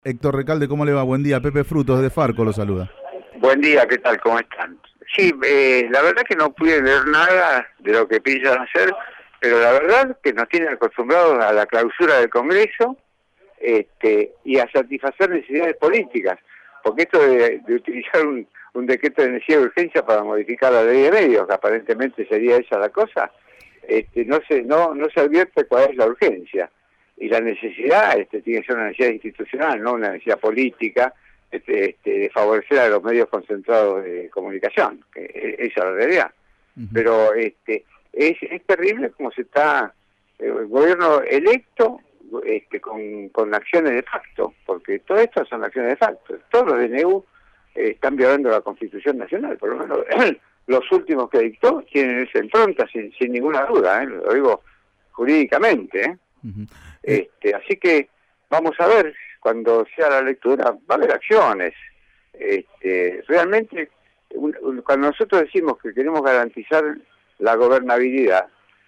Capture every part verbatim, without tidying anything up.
Héctor Recalde, ¿cómo le va? Buen día. Pepe Frutos de Farco lo saluda. Buen día, ¿qué tal? ¿Cómo están? Sí, eh, la verdad que no pude leer nada de lo que piensan hacer, pero la verdad que nos tienen acostumbrados a la clausura del Congreso este, y a satisfacer necesidades políticas, porque esto de, de utilizar un, un decreto de necesidad de urgencia para modificar la ley de medios, que aparentemente sería esa la cosa, este, no se no no se advierte cuál es la urgencia. Y la necesidad este, tiene que ser una necesidad institucional, no una necesidad política, este, este, de favorecer a los medios concentrados de comunicación, que esa es la realidad. Uh-huh. Pero este es, es terrible como se está eh, el gobierno electo este, con, con acciones de facto, porque todo esto son acciones de facto. Todos los D N U eh, están violando la Constitución Nacional, por lo menos los últimos que dictó tienen esa impronta sin, sin ninguna duda, ¿eh? Lo digo jurídicamente, ¿eh? Uh-huh. Este, así que vamos a ver cuando sea la lectura, va a haber acciones. Este, realmente, un, un, cuando nosotros decimos que queremos garantizar la gobernabilidad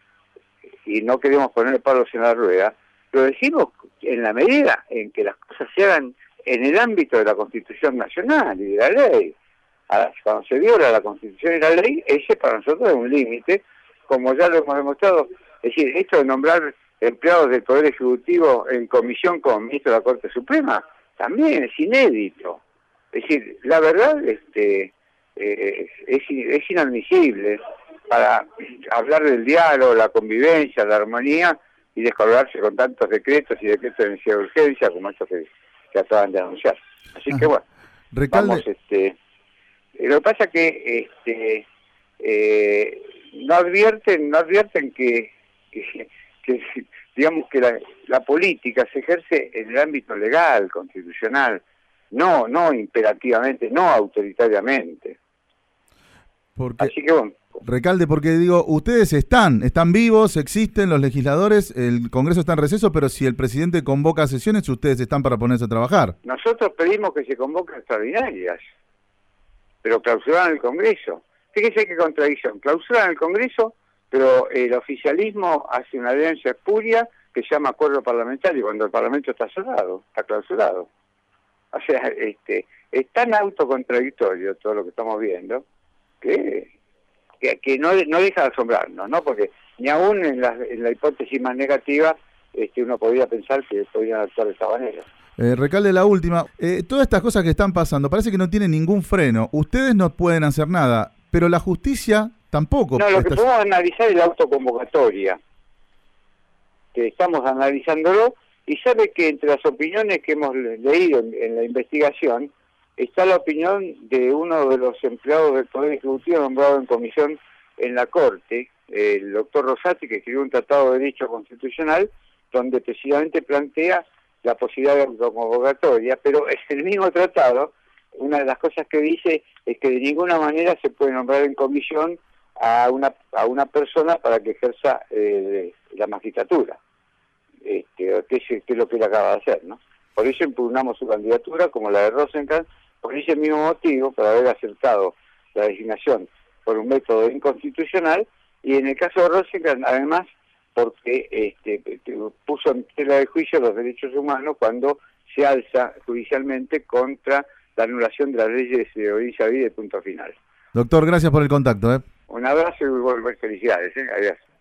y no queremos poner palos en la rueda, lo decimos en la medida en que las cosas se hagan en el ámbito de la Constitución Nacional y de la ley. Ahora, cuando se viola la Constitución y la ley, ese para nosotros es un límite, como ya lo hemos demostrado. Es decir, esto de nombrar empleados del Poder Ejecutivo en comisión como ministro de la Corte Suprema, también es inédito. Es decir, la verdad este, eh, es, es inadmisible para hablar del diálogo, la convivencia, la armonía y descolgarse con tantos decretos y decretos de necesidad de urgencia como estos que, que acaban de anunciar. Así Ajá. que bueno, Recalde. vamos, este, lo que pasa que este, eh, no advierten, no advierten que, que que digamos que la, la política se ejerce en el ámbito legal, constitucional, no no imperativamente, no autoritariamente. Porque, Así que bueno. Recalde, porque digo, ustedes están, están vivos, existen los legisladores, el Congreso está en receso, pero si el presidente convoca sesiones, ustedes están para ponerse a trabajar. Nosotros pedimos que se convoquen extraordinarias, pero clausuran el Congreso. Fíjese qué contradicción, clausuran el Congreso, pero el oficialismo hace una alianza espuria que se llama acuerdo parlamentario, cuando el Parlamento está cerrado, está clausurado. O sea, este, es tan autocontradictorio todo lo que estamos viendo que, que, que no, no deja de asombrarnos, ¿no? Porque ni aún en la, en la hipótesis más negativa este, uno podría pensar que podrían actuar de esta manera. Eh, Recalde, la última. Eh, todas estas cosas que están pasando parece que no tienen ningún freno. Ustedes no pueden hacer nada, pero la justicia tampoco. No, lo que podemos analizar es la autoconvocatoria, que estamos analizándolo, y sabe que entre las opiniones que hemos leído en, en la investigación está la opinión de uno de los empleados del Poder Ejecutivo nombrado en comisión en la Corte, el doctor Rosati, que escribió un tratado de derecho constitucional donde precisamente plantea la posibilidad de autoconvocatoria, pero es el mismo tratado, una de las cosas que dice es que de ninguna manera se puede nombrar en comisión a una a una persona para que ejerza eh, la magistratura, este, que, es, que es lo que él acaba de hacer, ¿no? Por eso impugnamos su candidatura, como la de Rosenkrantz, por ese mismo motivo, por haber acertado la designación por un método inconstitucional, y en el caso de Rosenkrantz, además, porque este, puso en tela de juicio los derechos humanos cuando se alza judicialmente contra la anulación de las leyes de obediencia a vida y punto final. Doctor, gracias por el contacto, ¿eh? Un abrazo y felicidades, ¿eh? Adiós.